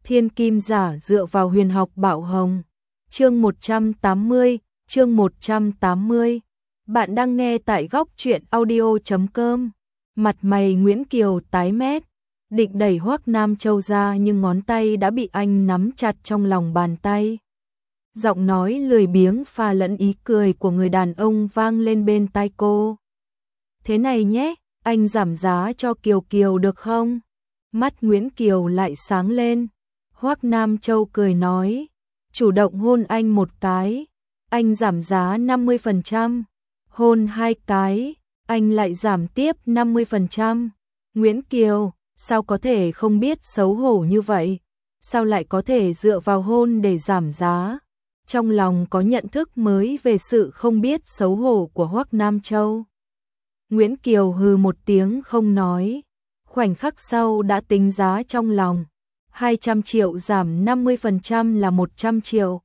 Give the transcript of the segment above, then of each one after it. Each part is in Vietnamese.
Thiên kim giả dựa vào huyền học Bảo Hồng. Chương 180, chương 180. Bạn đang nghe tại góc truyện audio.com. Mặt mày Nguyễn Kiều tái mét, định đẩy Hoắc Nam Châu ra nhưng ngón tay đã bị anh nắm chặt trong lòng bàn tay. Giọng nói lười biếng pha lẫn ý cười của người đàn ông vang lên bên tai cô. Thế này nhé, anh giảm giá cho Kiều Kiều được không? Mắt Nguyễn Kiều lại sáng lên. Hoắc Nam Châu cười nói, chủ động hôn anh một cái, anh giảm giá 50%, hôn hai cái, anh lại giảm tiếp 50%. Nguyễn Kiều, sao có thể không biết xấu hổ như vậy? Sao lại có thể dựa vào hôn để giảm giá? Trong lòng có nhận thức mới về sự không biết xấu hổ của Hoắc Nam Châu. Nguyễn Kiều hừ một tiếng không nói, khoảnh khắc sau đã tính giá trong lòng. 200 triệu giảm 50% là 100 triệu.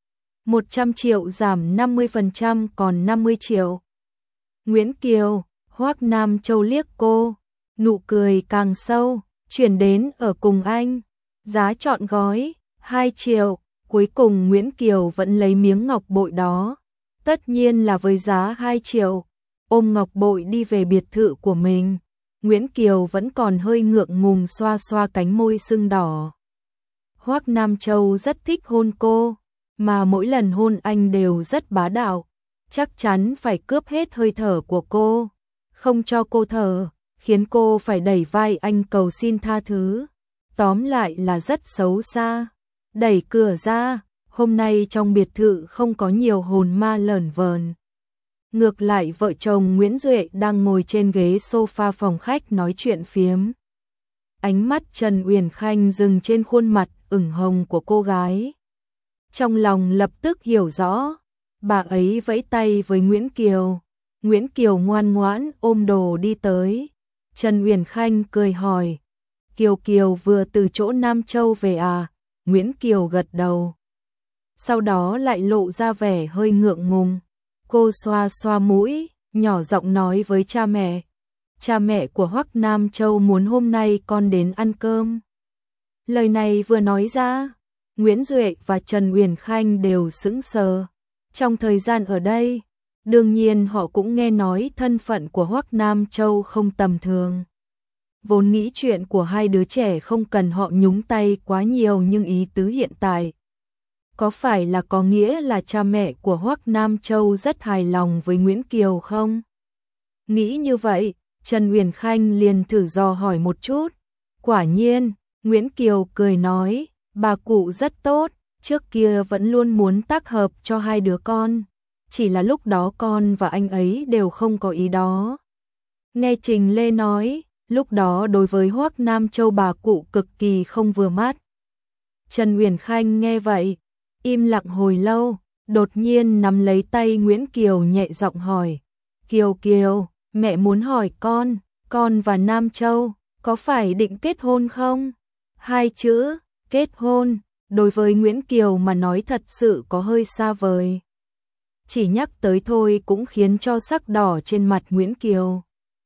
100 triệu giảm 50% còn 50 triệu. Nguyễn Kiều, Hoắc Nam Châu liếc cô, nụ cười càng sâu, chuyển đến ở cùng anh. Giá trọn gói, 2 triệu, cuối cùng Nguyễn Kiều vẫn lấy miếng ngọc bội đó. Tất nhiên là với giá 2 triệu, ôm ngọc bội đi về biệt thự của mình. Nguyễn Kiều vẫn còn hơi ngượng ngùng xoa xoa cánh môi sưng đỏ. Hoắc Nam Châu rất thích hôn cô, mà mỗi lần hôn anh đều rất bá đạo, chắc chắn phải cướp hết hơi thở của cô, không cho cô thở, khiến cô phải đẩy vai anh cầu xin tha thứ. Tóm lại là rất xấu xa. Đẩy cửa ra, hôm nay trong biệt thự không có nhiều hồn ma lởn vởn. Ngược lại vợ chồng Nguyễn Duệ đang ngồi trên ghế sofa phòng khách nói chuyện phiếm. Ánh mắt Trần Uyển Khanh dừng trên khuôn mặt ửng hồng của cô gái. Trong lòng lập tức hiểu rõ, bà ấy vẫy tay với Nguyễn Kiều. Nguyễn Kiều ngoan ngoãn ôm đồ đi tới. Trần Uyển Khanh cười hỏi, Kiều Kiều vừa từ chỗ Nam Châu về à? Nguyễn Kiều gật đầu. Sau đó lại lộ ra vẻ hơi ngượng ngùng. Cô xoa xoa mũi, nhỏ giọng nói với cha mẹ. Cha mẹ của Hoắc Nam Châu muốn hôm nay con đến ăn cơm. Lời này vừa nói ra, Nguyễn Duệ và Trần Uyển Khanh đều sững sờ. Trong thời gian ở đây, đương nhiên họ cũng nghe nói thân phận của Hoắc Nam Châu không tầm thường. Vốn nghĩ chuyện của hai đứa trẻ không cần họ nhúng tay quá nhiều, nhưng ý tứ hiện tại có phải là có nghĩa là cha mẹ của Hoắc Nam Châu rất hài lòng với Nguyễn Kiều không? Nghĩ như vậy, Trần Uyển Khanh liền thử dò hỏi một chút. Quả nhiên, Nguyễn Kiều cười nói, bà cụ rất tốt, trước kia vẫn luôn muốn tác hợp cho hai đứa con, chỉ là lúc đó con và anh ấy đều không có ý đó. Nghe Trình Lê nói, lúc đó đối với Hoắc Nam Châu bà cụ cực kỳ không vừa mắt. Trần Uyển Khanh nghe vậy, im lặng hồi lâu, đột nhiên nắm lấy tay Nguyễn Kiều nhẹ giọng hỏi, Kiều Kiều, mẹ muốn hỏi con và Nam Châu, có phải định kết hôn không? Hai chữ, kết hôn, đối với Nguyễn Kiều mà nói thật sự có hơi xa vời. Chỉ nhắc tới thôi cũng khiến cho sắc đỏ trên mặt Nguyễn Kiều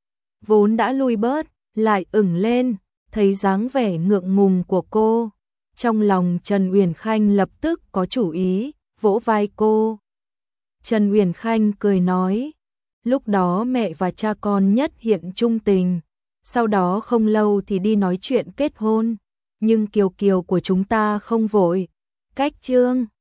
vốn đã lui bớt, lại ửng lên, thấy dáng vẻ ngượng ngùng của cô. Trong lòng Trần Uyển Khanh lập tức có chủ ý, vỗ vai cô. Trần Uyển Khanh cười nói, lúc đó mẹ và cha con nhất hiện chung tình, sau đó không lâu thì đi nói chuyện kết hôn, nhưng Kiều Kiều của chúng ta không vội. Cách chương